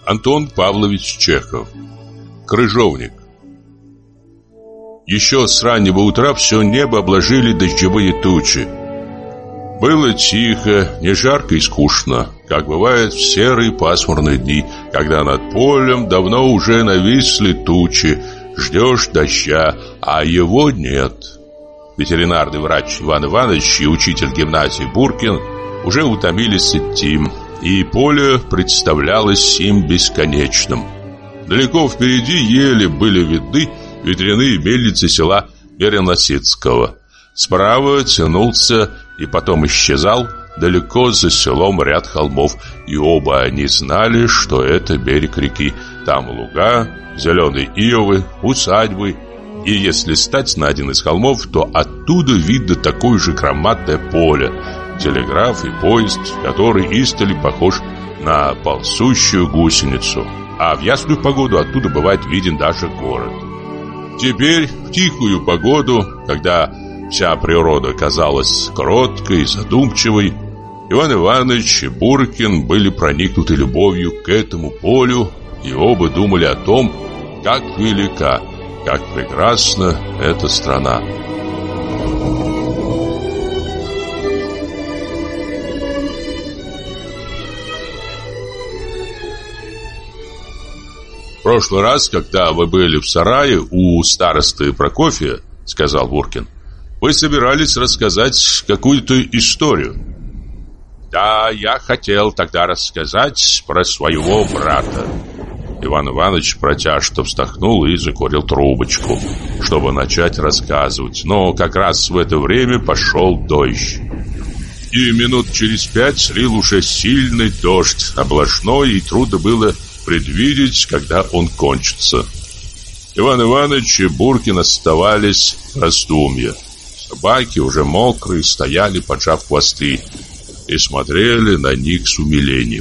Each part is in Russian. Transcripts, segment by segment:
Антон Павлович Чехов. Крыжовник. Еще с раннего утра все небо обложили дождевые тучи. Было тихо, не жарко и скучно, как бывает в серые пасмурные дни, когда над полем давно уже нависли тучи, ждешь дождя, а его нет. Ветеринарный врач Иван Иванович и учитель гимназии Буркин уже утомились идти, и поле представлялось им бесконечным. Далеко впереди еле были видны ветряные мельницы села Переносицкого. Справа тянулся и потом исчезал далеко за селом ряд холмов, и оба они знали, что это берег реки. Там луга, зеленые ивы, усадьбы, и если стать на один из холмов, то оттуда видно такое же громадное поле, телеграф и поезд, который издали похож на ползущую гусеницу, а в ясную погоду оттуда бывает виден даже город. Теперь, в тихую погоду, когда вся природа казалась кроткой и задумчивой, Иван Иванович и Буркин были проникнуты любовью к этому полю, и оба думали о том, как велика, как прекрасна эта страна. В прошлый раз, когда вы были в сарае у старосты Прокофия, сказал Буркин, вы собирались рассказать какую-то историю. Да, я хотел тогда рассказать про своего брата. Иван Иванович протяжно вздохнул и закурил трубочку, чтобы начать рассказывать. Но как раз в это время пошел дождь. И минут через 5 лил уже сильный дождь, облажной, и трудно было предвидеть, когда он кончится. Иван Иванович и Буркин оставались в раздумье. Собаки, уже мокрые, стояли, поджав хвосты, и смотрели на них с умилением.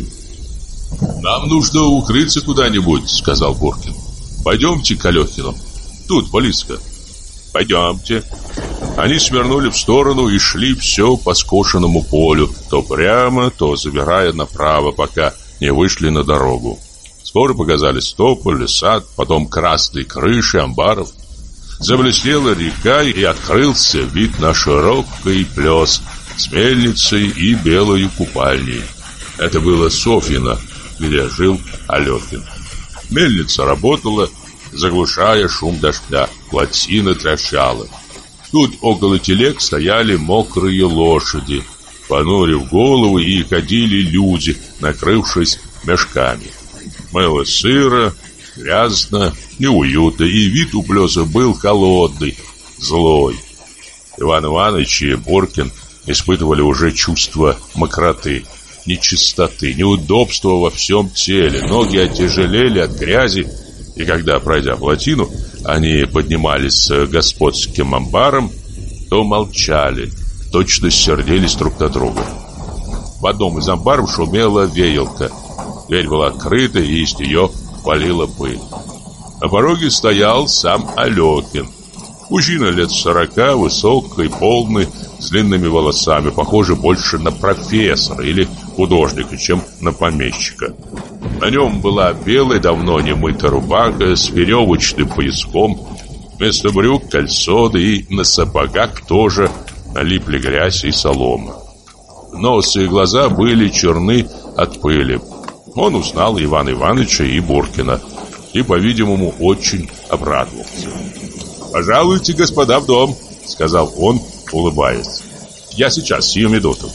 «Нам нужно укрыться куда-нибудь», — сказал Буркин. «Пойдемте к Алехиным. Тут близко». «Пойдемте». Они свернули в сторону и шли все по скошенному полю, то прямо, то забирая направо, пока не вышли на дорогу. Скоро показались тополь, сад, потом красные крыши амбаров. Заблестела река, и открылся вид на широкий плес с мельницей и белою купальней. Это было Софьино, где жил Алехин. Мельница работала, заглушая шум дождя, плотина трещала. Тут около телег стояли мокрые лошади, понурив головы, и ходили люди, накрывшись мешками. Было сыро, грязно, неуютно, и вид у плеса был холодный, злой. Иван Иванович и Буркин испытывали уже чувство мокроты, нечистоты, неудобства во всем теле. Ноги оттяжелели от грязи, и когда, пройдя плотину, они поднимались к господским амбарам, то молчали, точно сердились друг на друга. В одном из амбаров шумела веялка. Дверь была открыта, и из нее валила пыль. На пороге стоял сам Алехин. Мужчина лет 40, высокий, полный, с длинными волосами, похожий больше на профессора или художника, чем на помещика. На нем была белая, давно не мытая рубаха с веревочным пояском, вместо брюк кальсоны, и на сапогах тоже налипли грязь и солома. Нос и глаза были черны от пыли. Он узнал Ивана Ивановича и Буркина и, по-видимому, очень обрадовался. «Пожалуйте, господа, в дом», — сказал он, улыбаясь. «Я сейчас, сию минуту».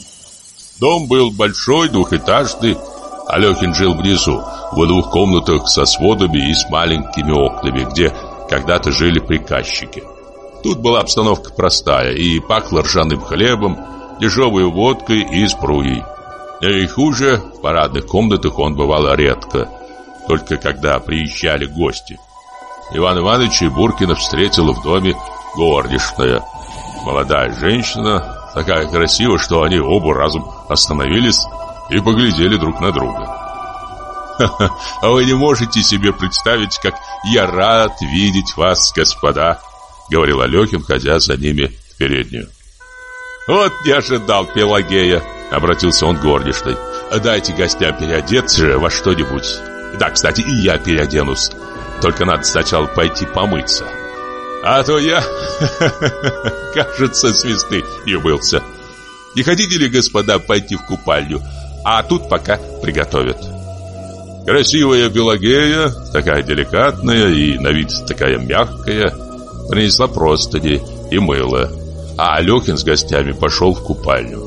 Дом был большой, двухэтажный. Алехин жил внизу, в двух комнатах со сводами и с маленькими окнами, где когда-то жили приказчики. Тут была обстановка простая, и пахло ржаным хлебом, дешевой водкой и сбруей. И хуже, в парадных комнатах он бывал редко, только когда приезжали гости. Иван Иванович и Буркина встретила в доме горничная. Молодая женщина, такая красивая, что они оба разом остановились и поглядели друг на друга. «Ха-ха, а вы не можете себе представить, как я рад видеть вас, господа», — говорил Алехин, ходя за ними в переднюю. «Вот не ожидал, Пелагея», — обратился он к горничной. «Дайте гостям переодеться во что-нибудь». Да, кстати, и я переоденусь. Только надо сначала пойти помыться. А то я, кажется, с весны не мылся. Не хотите ли, господа, пойти в купальню? А тут пока приготовят. Красивая Пелагея, такая деликатная и на вид такая мягкая, принесла простыни и мыло, а Алехин с гостями пошел в купальню.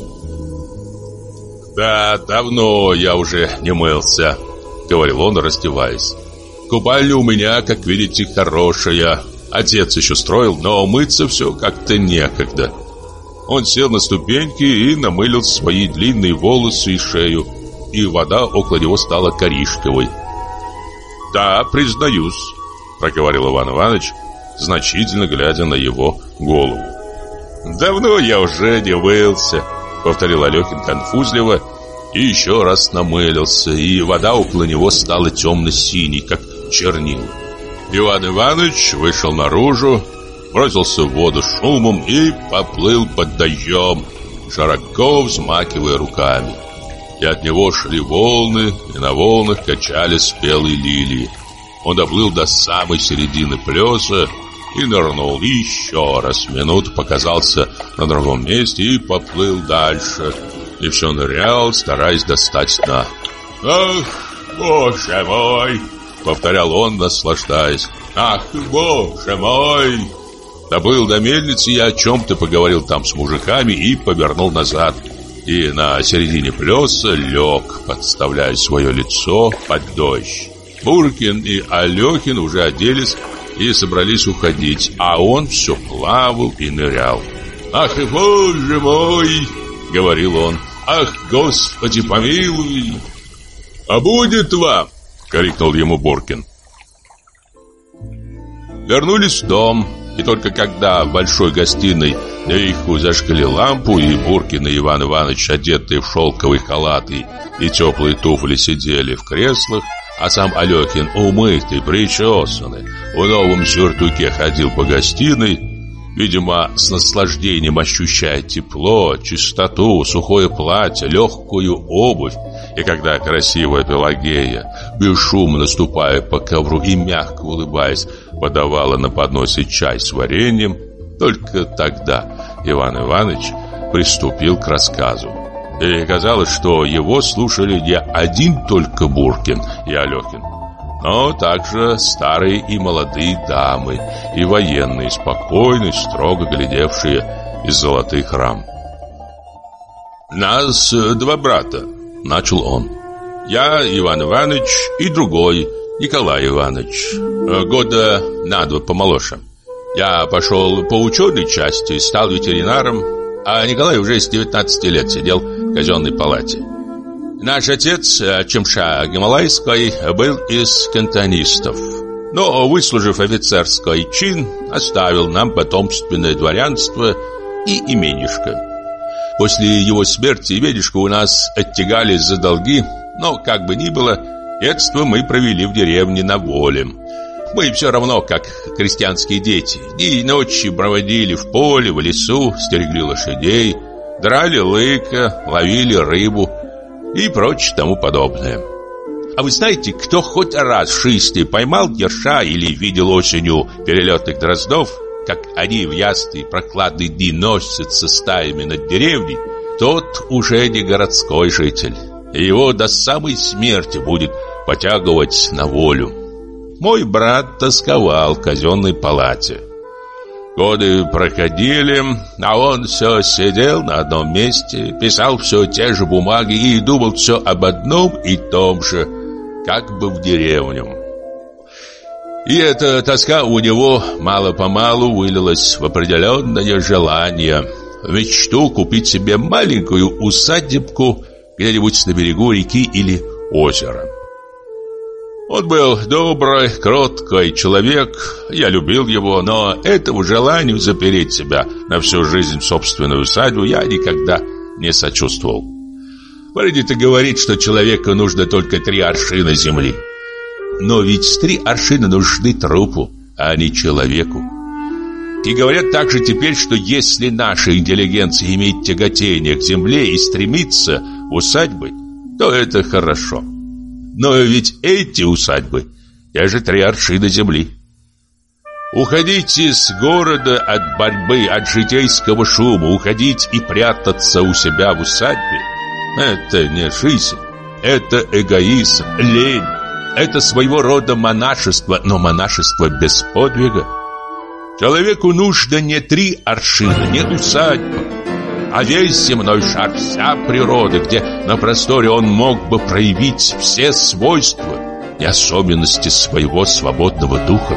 «Да, давно я уже не мылся», — говорил он, раздеваясь. «Купальня у меня, как видите, хорошая. Отец еще строил, но мыться все как-то некогда». Он сел на ступеньки и намылил свои длинные волосы и шею, и вода около него стала коричневой. «Да, признаюсь», — проговорил Иван Иванович, значительно глядя на его голову. «Давно я уже не мылся», — повторил Алехин конфузливо и еще раз намылился, и вода около него стала темно-синей, как чернила. Иван Иванович вышел наружу, бросился в воду шумом и поплыл под дождем, широко взмахивая руками. И от него шли волны, и на волнах качались спелые лилии. Он доплыл до самой середины плеса и нырнул еще раз. Минуту показался на другом месте и поплыл дальше. И все нырял, стараясь достать дна. «Ах, боже мой!» — повторял он, наслаждаясь. «Ах, боже мой!» Доплыл до мельницы и о чем-то поговорил там с мужиками и повернул назад. И на середине плеса лег, подставляя свое лицо под дождь. Буркин и Алехин уже оделись и собрались уходить, а он все плавал и нырял. «Ах, боже мой!» — говорил он. «Ах, Господи, помилуй!» «А будет вам!» — крикнул ему Буркин. Вернулись в дом. И только когда в большой гостиной наверху зажгли лампу, и Буркин и Иван Иванович, одетые в шелковые халаты и теплые туфли, сидели в креслах, а сам Алехин, умытый, причесанный, в новом сюртуке ходил по гостиной, видимо, с наслаждением ощущая тепло, чистоту, сухое платье, легкую обувь. И когда красивая Пелагея, бесшумно ступая по ковру и мягко улыбаясь, подавала на подносе чай с вареньем, только тогда Иван Иванович приступил к рассказу. И казалось, что его слушали не один только Буркин и Алехин, но также старые и молодые дамы, и военные, спокойные, строго глядевшие из золотых рам. «Нас два брата», — начал он. «Я, Иван Иванович, и другой, Николай Иванович, года на 2 помоложе. Я пошел по ученой части, стал ветеринаром, а Николай уже с 19 лет сидел в казенной палате. Наш отец, Чемша Гималайский, был из кантонистов, но, выслужив офицерский чин, оставил нам потомственное дворянство и именишко. После его смерти именишко у нас оттягали за долги, но, как бы ни было, детство мы провели в деревне на воле. Мы все равно, как крестьянские дети, дни и ночи проводили в поле, в лесу, стерегли лошадей, драли лыка, ловили рыбу и прочее тому подобное. А вы знаете, кто хоть раз в жизни поймал ерша или видел осенью перелетных дроздов, как они в ясные прохладные дни носятся стаями над деревней, тот уже не городской житель. И его до самой смерти будет потягивать на волю. Мой брат тосковал в казенной палате. Годы проходили, а он все сидел на одном месте, писал все те же бумаги и думал все об одном и том же, как бы в деревню. И эта тоска у него мало-помалу вылилась в определенное желание, в мечту купить себе маленькую усадебку где-нибудь на берегу реки или озера. Он был добрый, кроткий человек, я любил его, но этому желанию запереть себя на всю жизнь в собственную усадьбу я никогда не сочувствовал. Принято говорить, что человеку нужно только 3 аршина земли. Но ведь 3 аршина нужны трупу, а не человеку. И говорят также теперь, что если наша интеллигенция имеет тяготение к земле и стремится в усадьбы, то это хорошо. Но ведь эти усадьбы – те же 3 аршина земли. Уходить из города от борьбы, от житейского шума, уходить и прятаться у себя в усадьбе – это не жизнь, это эгоизм, лень, это своего рода монашество, но монашество без подвига. Человеку нужно не 3 аршина, не усадьба, а весь земной шар, вся природа, где на просторе он мог бы проявить все свойства и особенности своего свободного духа.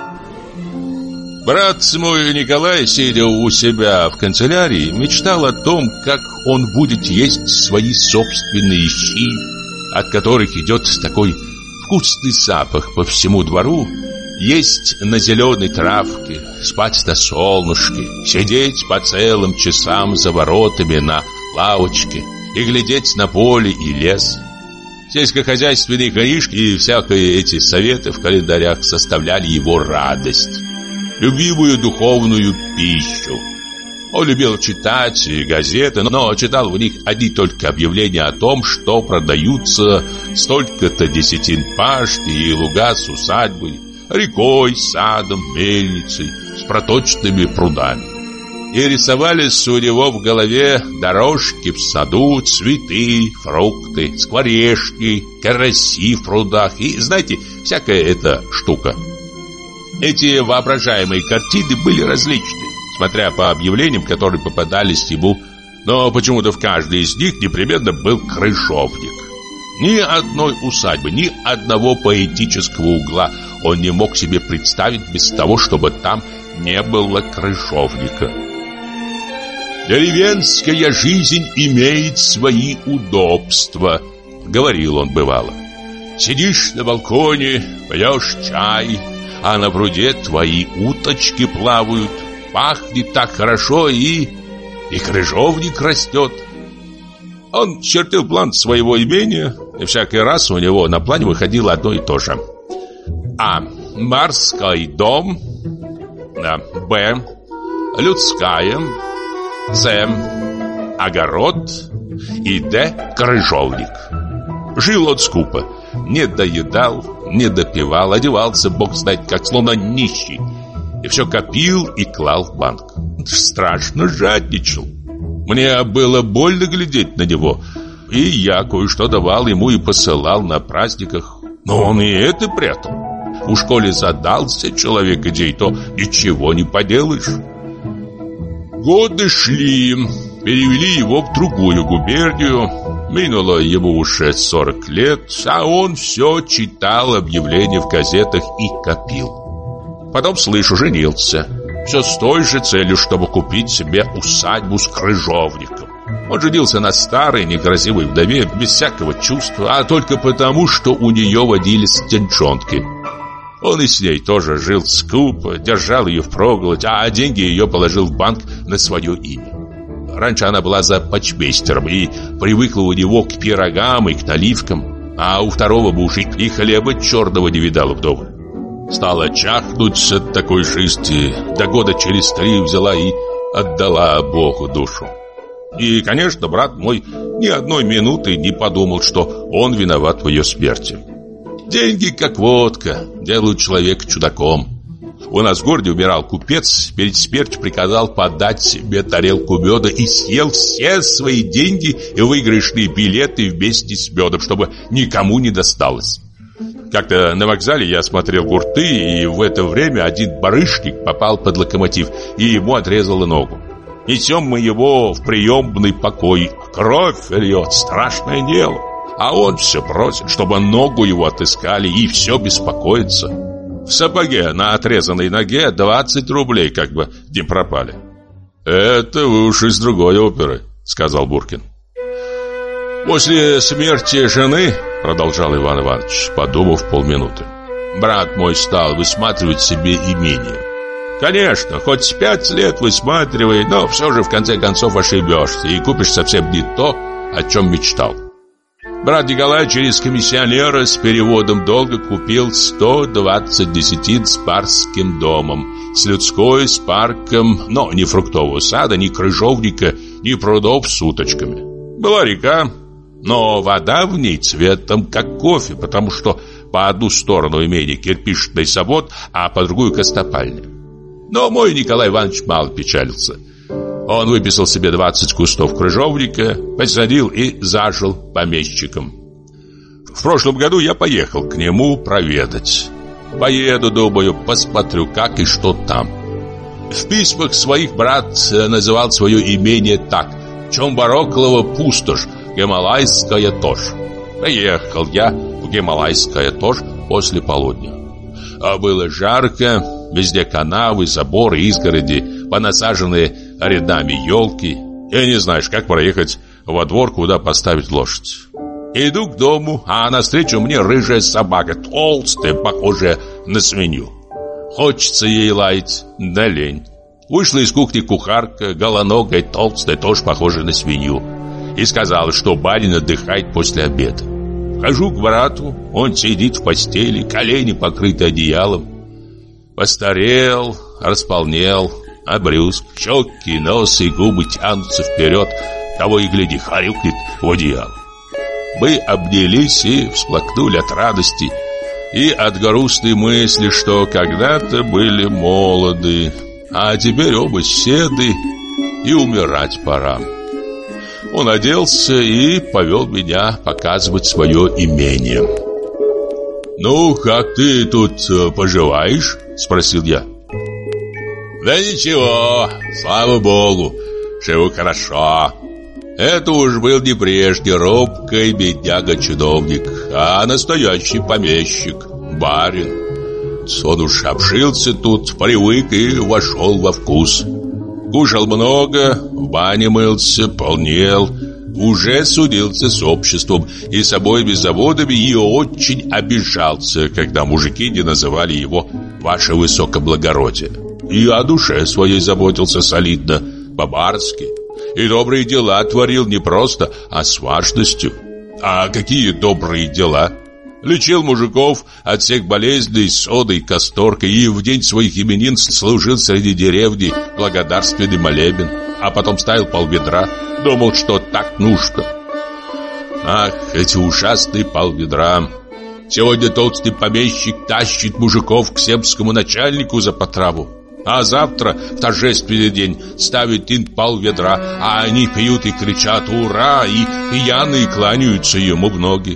Брат мой Николай, сидя у себя в канцелярии, мечтал о том, как он будет есть свои собственные щи, от которых идет такой вкусный запах по всему двору, есть на зеленой травке, спать на солнышке, сидеть по целым часам за воротами на лавочке и глядеть на поле и лес. Сельскохозяйственные книжки и всякие эти советы в календарях составляли его радость, любимую духовную пищу. Он любил читать газеты, но читал в них одни только объявления о том, что продаются столько-то десятин пашни и луга с усадьбой, рекой, садом, мельницей, с проточными прудами. И рисовались у него в голове дорожки в саду, цветы, фрукты, скворечки, караси в прудах и, знаете, всякая эта штука. Эти воображаемые картины были различны, смотря по объявлениям, которые попадались ему, но почему-то в каждой из них непременно был крыжовник. Ни одной усадьбы, ни одного поэтического угла он не мог себе представить без того, чтобы там не было крыжовника. «Деревенская жизнь имеет свои удобства», — говорил он бывало. «Сидишь на балконе, пьешь чай, а на пруде твои уточки плавают, пахнет так хорошо, и крыжовник растет». Он чертил план своего имения, и всякий раз у него на плане выходило одно и то же. А. Барский дом. Б. Людская. С. Огород. И Д. Крыжовник. Жил он скупо. Не доедал, не допивал, одевался, бог знает как, словно нищий. И все копил и клал в банк. Страшно жадничал. Мне было больно глядеть на него, и я кое-что давал ему и посылал на праздниках. Но он и это прятал. У школе задался человек идей, то ничего не поделаешь. Годы шли, перевели его в другую губернию. Минуло ему уже 40 лет, а он все читал объявления в газетах и копил. Потом, слышу, женился. Все с той же целью, чтобы купить себе усадьбу с крыжовником. Он женился на старой, некрасивой вдове, без всякого чувства, а только потому, что у нее водились деньжонки. Он и с ней тоже жил скупо, держал ее впроголодь, а деньги ее положил в банк на свое имя. Раньше она была за почмейстером и привыкла у него к пирогам и к наливкам, а у второго мужа и хлеба черного не видала вдоволь. Стала чахнуть от такой жизни, до года через 3 взяла и отдала Богу душу. И, конечно, брат мой ни одной минуты не подумал, что он виноват в ее смерти. Деньги, как водка, делают человека чудаком. У нас в городе умирал купец, перед смертью приказал подать себе тарелку меда и съел все свои деньги и выигрышные билеты вместе с медом, чтобы никому не досталось. Как-то на вокзале я смотрел гурты, и в это время один барышник попал под локомотив, и ему отрезало ногу. Несем мы его в приемный покой. Кровь льет, страшное дело. А он все просит, чтобы ногу его отыскали, и все беспокоится. В сапоге на отрезанной ноге 20 рублей как бы не пропали. «Это вы уж из другой оперы», — сказал Буркин. «После смерти жены, — продолжал Иван Иванович, подумав полминуты, — брат мой стал высматривать себе имение. Конечно, хоть 5 лет высматривай, но все же в конце концов ошибешься и купишь совсем не то, о чем мечтал. Брат Николай через комиссионера с переводом долга купил 120 десятин с барским домом, с людской, с парком, но ни фруктового сада, ни крыжовника, ни прудов с уточками. Была река, Но вода в ней цветом как кофе, потому что по одну сторону имения кирпичный завод, а по другую костопальня. Но мой Николай Иванович мало печалился. Он выписал себе 20 кустов крыжовника, посадил и зажил помещиком. В прошлом году я поехал к нему проведать. Поеду, думаю, посмотрю, как и что там. В письмах своих брат называл свое имение так: Чомбароклова пустошь, Гималайская тошь. Приехал я в Гималайская тошь после полудня. А было жарко, везде канавы, заборы, изгороди, понасаженные рядами елки. И не знаешь, как проехать во двор, куда поставить лошадь. Иду к дому, а навстречу мне рыжая собака, толстая, похожая на свинью. Хочется ей лаять, да лень. Вышла из кухни кухарка, голоногая, толстая, тоже похожая на свинью, и сказала, что барин отдыхает после обеда. Хожу к брату, он сидит в постели, колени покрыты одеялом. Постарел, располнел, обрюзг, щеки, нос и губы тянутся вперед, того и гляди, хрюкнет в одеяло. Мы обнялись и всплакнули от радости и от грустной мысли, что когда-то были молоды, а теперь оба седы, и умирать пора. Он оделся и повел меня показывать свое имение. «Ну, как ты тут поживаешь?» — спросил я. «Да ничего, слава богу, живу хорошо. Это уж был не прежде робкий бедняга-чиновник, а настоящий помещик, барин. Он уж обжился тут, привык и вошел во вкус. Кушал много, в бане мылся, полнел, уже судился с обществом и с обоими заводами и очень обижался, когда мужики не называли его «ваше высокоблагородие». И о душе своей заботился солидно, по-барски. И добрые дела творил не просто, а с важностью. А какие добрые дела? Лечил мужиков от всех болезней содой, касторкой, и в день своих именин служил среди деревни благодарственный молебен, а потом ставил полведра, думал, что так нужно. Ах, эти ужасные полведра! Сегодня толстый помещик тащит мужиков к земскому начальнику за потраву, а завтра, в торжественный день, ставит им полведра, а они пьют и кричат «Ура!» и пьяные кланяются ему в ноги.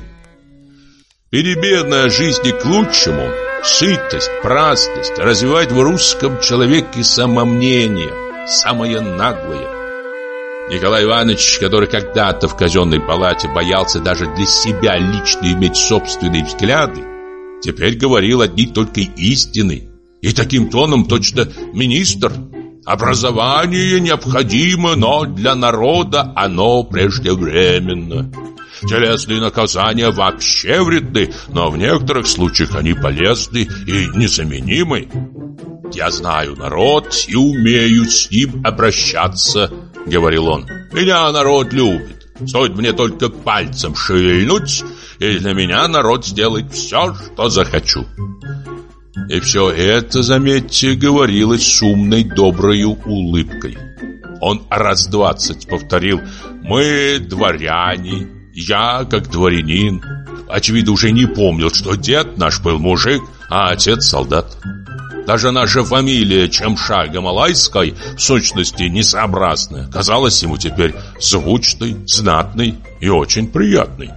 Перемена жизни к лучшему, сытость, праздность развивает в русском человеке самомнение, самое наглое. Николай Иванович, который когда-то в казенной палате боялся даже для себя лично иметь собственные взгляды, теперь говорил одни только истины. И таким тоном точно министр. Образование необходимо, но для народа оно преждевременно. Телесные наказания вообще вредны, но в некоторых случаях они полезны и незаменимы. Я знаю народ и умею с ним обращаться, говорил он. Меня народ любит. Стоит мне только пальцем шевельнуть, и для меня народ сделает все, что захочу. И все это, заметьте, говорилось с умной, доброю улыбкой. Он раз 20 повторил: «Мы дворяне, я как дворянин». Очевидно, уже не помнил, что дед наш был мужик, а отец солдат. Даже наша фамилия Чемша Гималайской в сущности несообразная казалась ему теперь звучной, знатной и очень приятной.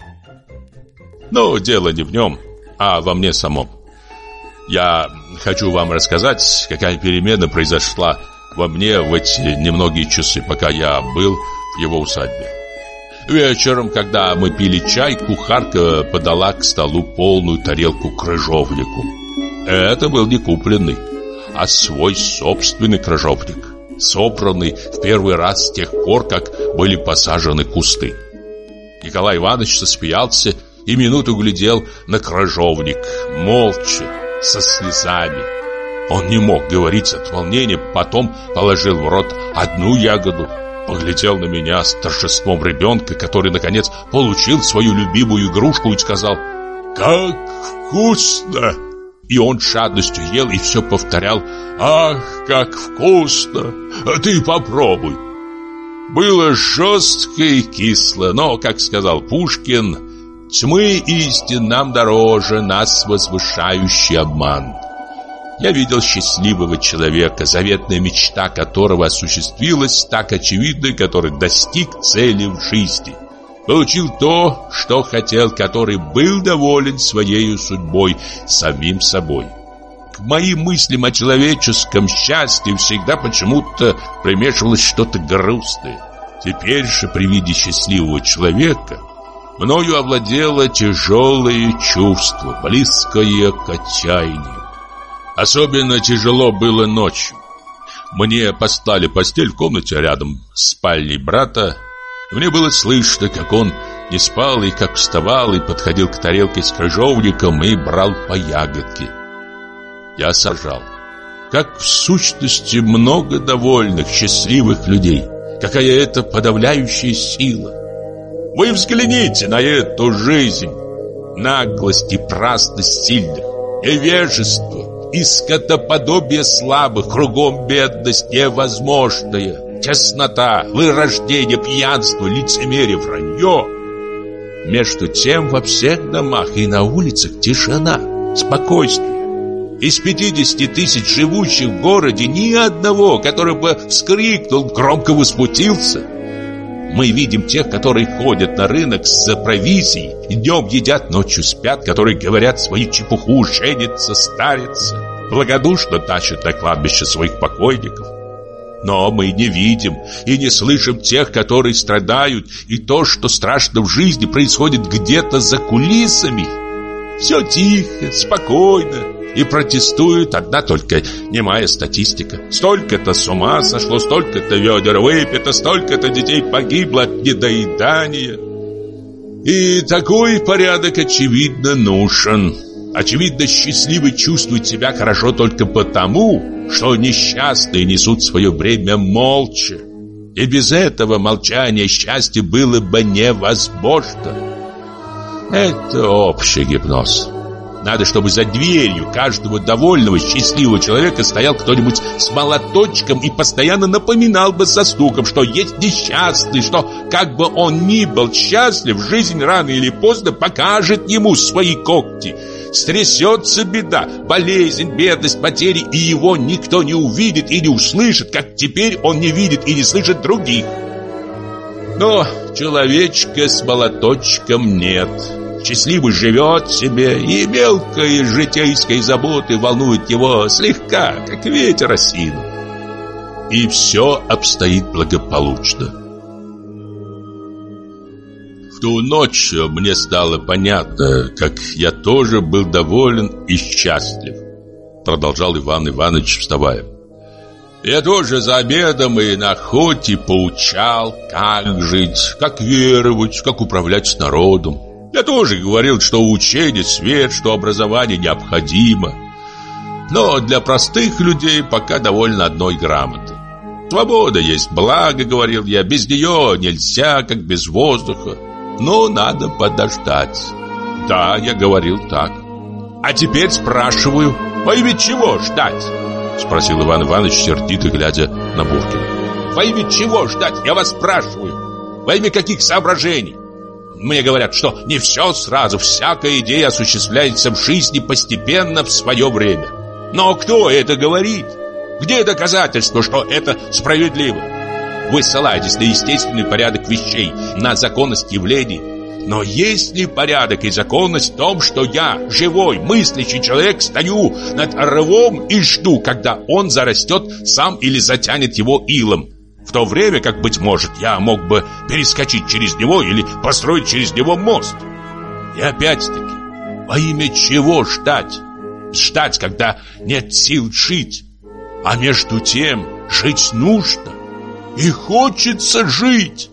Но дело не в нем, а во мне самом. Я хочу вам рассказать, какая перемена произошла во мне в эти немногие часы, пока я был в его усадьбе. Вечером, когда мы пили чай, кухарка подала к столу полную тарелку крыжовнику. Это был не купленный, а свой собственный крыжовник, собранный в первый раз с тех пор, как были посажены кусты. Николай Иванович засмеялся и минуту глядел на крыжовник, молча, со слезами. Он не мог говорить от волнения, потом положил в рот одну ягоду, поглядел на меня с торжеством ребенка, который, наконец, получил свою любимую игрушку, и сказал: «Как вкусно!» И он с жадностью ел и все повторял: «Ах, как вкусно! Ты попробуй!» Было жестко и кисло, но, как сказал Пушкин, тьмы истин нам дороже, нас возвышающий обман. Я видел счастливого человека, заветная мечта которого осуществилась, так очевидно, который достиг цели в жизни. Получил то, что хотел, который был доволен своей судьбой, самим собой. К моим мыслям о человеческом счастье всегда почему-то примешивалось что-то грустное. Теперь же при виде счастливого человека мною овладело тяжелое чувство, близкое к отчаянию. Особенно тяжело было ночью. Мне поставили постель в комнате рядом с спальней брата. Мне было слышно, как он не спал и как вставал и подходил к тарелке с крыжовником и брал по ягодке. Я сажал. Как в сущности много довольных, счастливых людей. Какая это подавляющая сила. Вы взгляните на эту жизнь. Наглость и праздность сильных, невежество и скотоподобие слабых, кругом бедность невозможная, теснота, вырождение, пьянство, лицемерие, вранье. Между тем во всех домах и на улицах тишина, спокойствие. Из 50 тысяч живущих в городе ни одного, который бы вскрикнул, громко возмутился. Мы видим тех, которые ходят на рынок с провизией, днем едят, ночью спят, которые говорят свою чепуху, женятся, старятся, благодушно тащат на кладбище своих покойников. Но мы не видим и не слышим тех, которые страдают, и то, что страшно в жизни, происходит где-то за кулисами. Все тихо, спокойно. И протестует одна только немая статистика. Столько-то с ума сошло, столько-то ведер выпито, столько-то детей погибло от недоедания. И такой порядок, очевидно, нужен. Очевидно, счастливый чувствует себя хорошо только потому, что несчастные несут свое бремя молча. И без этого молчания счастье было бы невозможно. Это общий гипноз. Надо, чтобы за дверью каждого довольного, счастливого человека стоял кто-нибудь с молоточком и постоянно напоминал бы со стуком, что есть несчастный, что, как бы он ни был счастлив, жизнь рано или поздно покажет ему свои когти. Стрясется беда, болезнь, бедность, потери, и его никто не увидит и не услышит, как теперь он не видит и не слышит других. Но человечка с молоточком нет. Счастливый живет себе, и мелкие житейские заботы волнуют его слегка, как ветер осину. И все обстоит благополучно. В ту ночь мне стало понятно, как я тоже был доволен и счастлив, продолжал Иван Иванович, вставая. Я тоже за обедом и на охоте поучал, как жить, как веровать, как управлять народом. Я тоже говорил, что учение свет, что образование необходимо. Но для простых людей пока довольно одной грамоты. Свобода есть благо, говорил я, без нее нельзя, как без воздуха. Но надо подождать. Да, я говорил так. А теперь спрашиваю, во имя чего ждать? Спросил Иван Иванович, сердито глядя на Буркина. Во имя чего ждать, я вас спрашиваю? Во имя каких соображений? Мне говорят, что не все сразу, всякая идея осуществляется в жизни постепенно в свое время. Но кто это говорит? Где доказательство, что это справедливо? Вы ссылаетесь на естественный порядок вещей, на законность явлений. Но есть ли порядок и законность в том, что я, живой, мыслящий человек, стою над рвом и жду, когда он зарастет сам или затянет его илом? В то время, как, быть может, я мог бы перескочить через него или построить через него мост. И опять-таки, во имя чего ждать? Ждать, когда нет сил жить. А между тем, жить нужно. И хочется жить.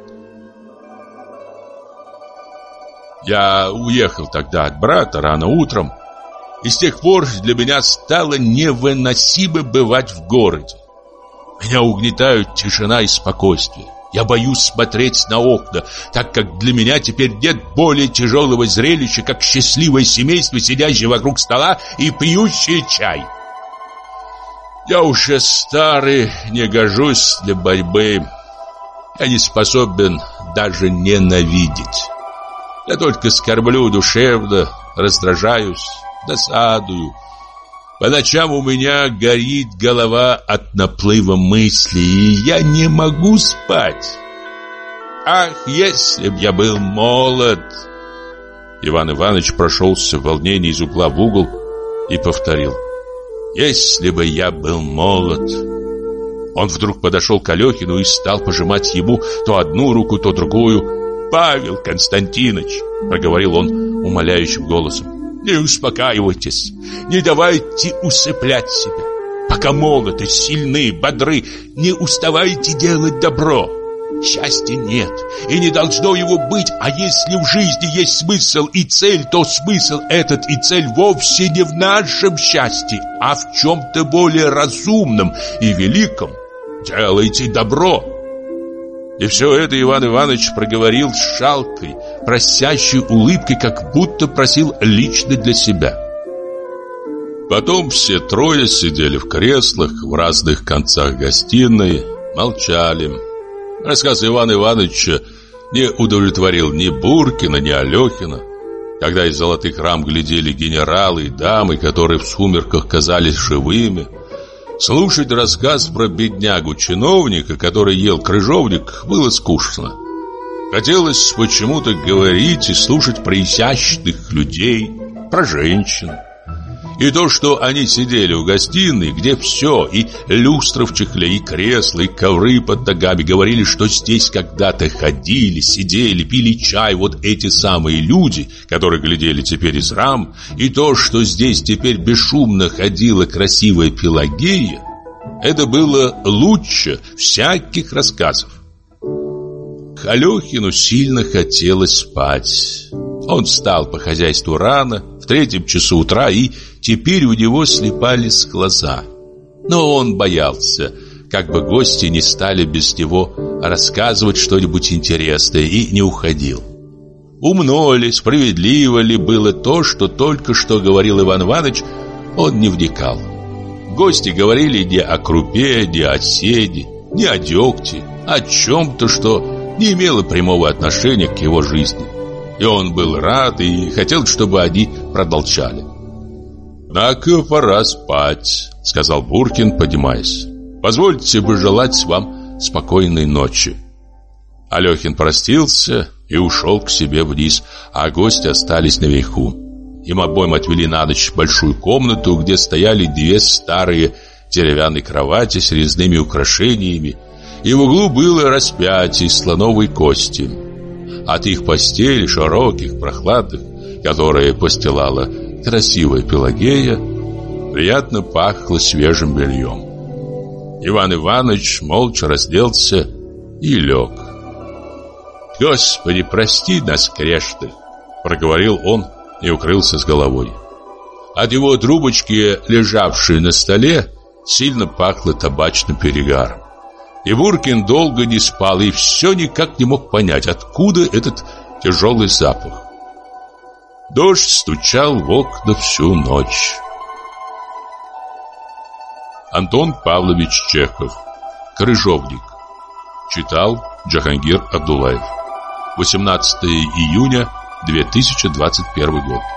Я уехал тогда от брата рано утром, и с тех пор для меня стало невыносимо бывать в городе. Меня угнетают тишина и спокойствие. Я боюсь смотреть на окна, так как для меня теперь нет более тяжелого зрелища, как счастливое семейство, сидящее вокруг стола и пьющее чай. Я уже старый, не гожусь для борьбы. Я не способен даже ненавидеть. Я только скорблю душевно, раздражаюсь, досадую. По ночам у меня горит голова от наплыва мыслей, и я не могу спать. Ах, если б я был молод! Иван Иванович прошелся в волнении из угла в угол и повторил: если бы я был молод. Он вдруг подошел к Алехину и стал пожимать ему то одну руку, то другую. «Павел Константинович», — проговорил он умоляющим голосом, — «не успокаивайтесь, не давайте усыплять себя. Пока молоды, сильны, бодры, не уставайте делать добро. Счастья нет, и не должно его быть, а если в жизни есть смысл и цель, то смысл этот и цель вовсе не в нашем счастье, а в чем-то более разумном и великом. Делайте добро». И все это Иван Иванович проговорил с шалкой, просящей улыбкой, как будто просил лично для себя. Потом все трое сидели в креслах в разных концах гостиной, молчали. Рассказ Ивана Ивановича не удовлетворил ни Буркина, ни Алехина. Когда из золотых рам глядели генералы и дамы, которые в сумерках казались живыми, слушать рассказ про беднягу-чиновника, который ел крыжовник, было скучно. Хотелось почему-то говорить и слушать про изящных людей, про женщин. И то, что они сидели в гостиной, где все, и люстра в чехле, и кресла, и ковры под ногами, говорили, что здесь когда-то ходили, сидели, пили чай вот эти самые люди, которые глядели теперь из рам, и то, что здесь теперь бесшумно ходила красивая Пелагея, это было лучше всяких рассказов. Алехину сильно хотелось спать. Он встал по хозяйству рано, в 3 часу утра, и теперь у него слипались глаза. Но он боялся, как бы гости не стали без него рассказывать что-нибудь интересное, и не уходил. Умно ли, справедливо ли было то, что только что говорил Иван Иванович, он не вникал. Гости говорили не о крупе, не о седе, не о дегте, а о чем-то, что не имело прямого отношения к его жизни. И он был рад и хотел, чтобы они продолжали. «Однако пора спать», — сказал Буркин, поднимаясь. «Позвольте пожелать вам спокойной ночи». Алехин простился и ушел к себе вниз, а гости остались наверху. Им обоим отвели на ночь большую комнату, где стояли 2 старые деревянные кровати с резными украшениями, и в углу было распятие из слоновой кости. От их постелей, широких, прохладных, которые постилала красивая Пелагея, приятно пахло свежим бельем. Иван Иванович молча разделся и лег. «Господи, прости нас, грешных!» — проговорил он и укрылся с головой. От его трубочки, лежавшей на столе, сильно пахло табачным перегаром. И Буркин долго не спал и все никак не мог понять, откуда этот тяжелый запах. Дождь стучал в окна всю ночь. Антон Павлович Чехов. «Крыжовник». Читал Джахангир Абдуллаев. 18 июня 2021 год.